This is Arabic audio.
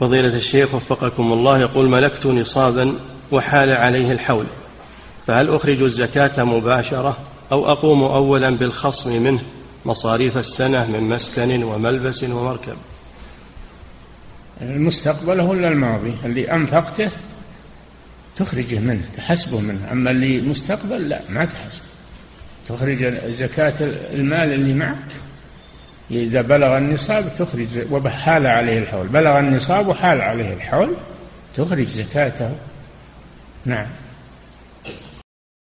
فضيلة الشيخ وفقكم الله، يقول: ملكت نصابا وحال عليه الحول، فهل أخرج الزكاة مباشرة أو أقوم أولا بالخصم منه مصاريف السنة من مسكن وملبس ومركب؟ المستقبل هو الماضي، اللي أنفقته تخرجه منه، تحسبه منه. أما اللي مستقبل لا، ما تحسب. تخرج زكاة المال اللي معك إذا بلغ النصاب تخرج، وحال عليه الحول، بلغ النصاب وحال عليه الحول تخرج زكاته. نعم.